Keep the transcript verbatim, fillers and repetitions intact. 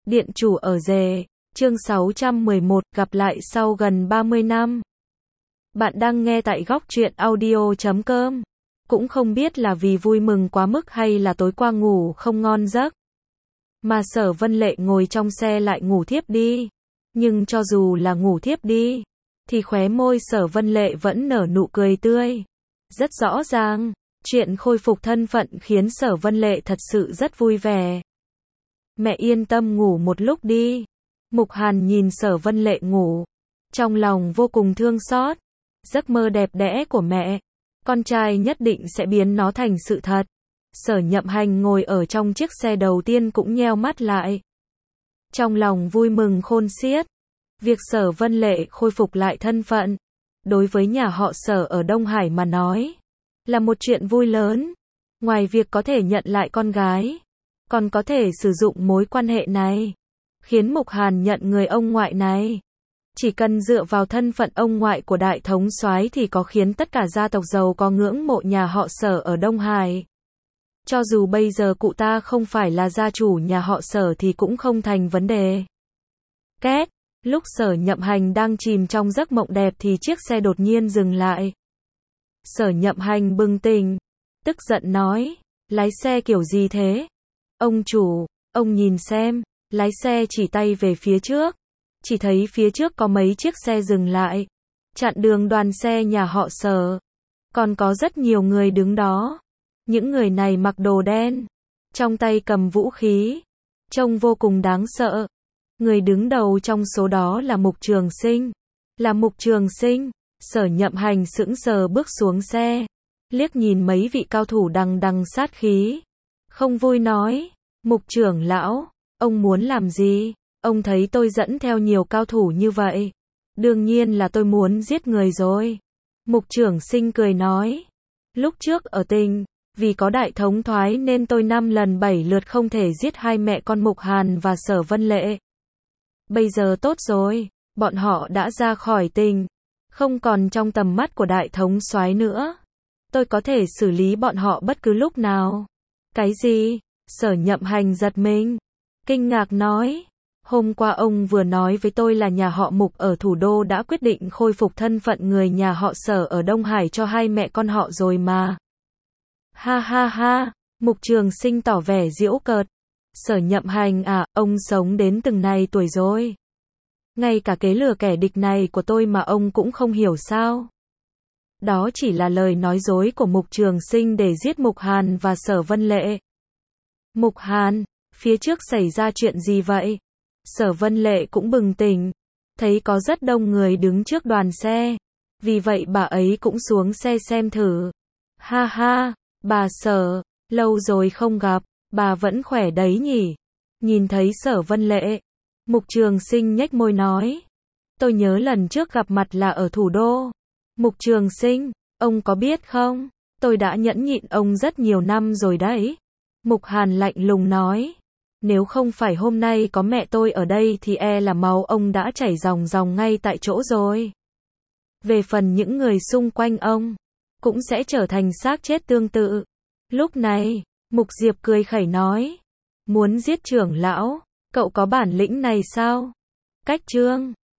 Điện chủ ở rể, chương sáu trăm mười một, gặp lại sau gần ba mươi năm. Bạn đang nghe tại góc truyện audio chấm com. Cũng không biết là vì vui mừng quá mức hay là tối qua ngủ không ngon giấc. Mà Sở Vân Lệ ngồi trong xe lại ngủ thiếp đi. Nhưng cho dù là ngủ thiếp đi, thì khóe môi Sở Vân Lệ vẫn nở nụ cười tươi. Rất rõ ràng, chuyện khôi phục thân phận khiến Sở Vân Lệ thật sự rất vui vẻ. Mẹ yên tâm ngủ một lúc đi. Mục Hàn nhìn Sở Vân Lệ ngủ, trong lòng vô cùng thương xót. Giấc mơ đẹp đẽ của mẹ, con trai nhất định sẽ biến nó thành sự thật. Sở Nhậm Hành ngồi ở trong chiếc xe đầu tiên cũng nheo mắt lại. Trong lòng vui mừng khôn xiết. Việc Sở Vân Lệ khôi phục lại thân phận, đối với nhà họ Sở ở Đông Hải mà nói, là một chuyện vui lớn. Ngoài việc có thể nhận lại con gái, còn có thể sử dụng mối quan hệ này, khiến Mục Hàn nhận người ông ngoại này. Chỉ cần dựa vào thân phận ông ngoại của đại thống soái thì có khiến tất cả gia tộc giàu có ngưỡng mộ nhà họ Sở ở Đông Hải. Cho dù bây giờ cụ ta không phải là gia chủ nhà họ Sở thì cũng không thành vấn đề. Két, lúc Sở Nhậm Hành đang chìm trong giấc mộng đẹp thì chiếc xe đột nhiên dừng lại. Sở Nhậm Hành bừng tỉnh, tức giận nói, lái xe kiểu gì thế? Ông chủ, ông nhìn xem, lái xe chỉ tay về phía trước. Chỉ thấy phía trước có mấy chiếc xe dừng lại, chặn đường đoàn xe nhà họ Sở. Còn có rất nhiều người đứng đó. Những người này mặc đồ đen, trong tay cầm vũ khí, trông vô cùng đáng sợ. Người đứng đầu trong số đó là Mục Trường Sinh. Là Mục Trường Sinh. Sở Nhậm Hành sững sờ bước xuống xe, liếc nhìn mấy vị cao thủ đằng đằng sát khí. Không vui nói, Mục trưởng lão, ông muốn làm gì? Ông thấy tôi dẫn theo nhiều cao thủ như vậy. Đương nhiên là tôi muốn giết người rồi. Mục Trường Sinh cười nói, lúc trước ở Tỉnh, vì có đại thống thoái nên tôi năm lần bảy lượt không thể giết hai mẹ con Mục Hàn và Sở Vân Lệ. Bây giờ tốt rồi, bọn họ đã ra khỏi Tỉnh, không còn trong tầm mắt của đại thống soái nữa. Tôi có thể xử lý bọn họ bất cứ lúc nào. Cái gì? Sở Nhậm Hành giật mình, kinh ngạc nói, hôm qua ông vừa nói với tôi là nhà họ Mục ở thủ đô đã quyết định khôi phục thân phận người nhà họ Sở ở Đông Hải cho hai mẹ con họ rồi mà. Ha ha ha, Mục Trường Sinh tỏ vẻ giễu cợt. Sở Nhậm Hành à, ông sống đến từng này tuổi rồi. Ngay cả kế lừa kẻ địch này của tôi mà ông cũng không hiểu sao? Đó chỉ là lời nói dối của Mục Trường Sinh để giết Mục Hàn và Sở Vân Lệ. Mục Hàn, phía trước xảy ra chuyện gì vậy? Sở Vân Lệ cũng bừng tỉnh, thấy có rất đông người đứng trước đoàn xe. Vì vậy bà ấy cũng xuống xe xem thử. Ha ha, bà Sở, lâu rồi không gặp, bà vẫn khỏe đấy nhỉ? Nhìn thấy Sở Vân Lệ, Mục Trường Sinh nhếch môi nói, tôi nhớ lần trước gặp mặt là ở thủ đô. Mục Trường Sinh, ông có biết không? Tôi đã nhẫn nhịn ông rất nhiều năm rồi đấy. Mục Hàn lạnh lùng nói, nếu không phải hôm nay có mẹ tôi ở đây thì e là máu ông đã chảy ròng ròng ngay tại chỗ rồi. Về phần những người xung quanh ông, cũng sẽ trở thành xác chết tương tự. Lúc này, Mục Diệp cười khẩy nói, muốn giết trưởng lão, cậu có bản lĩnh này sao? Cách chương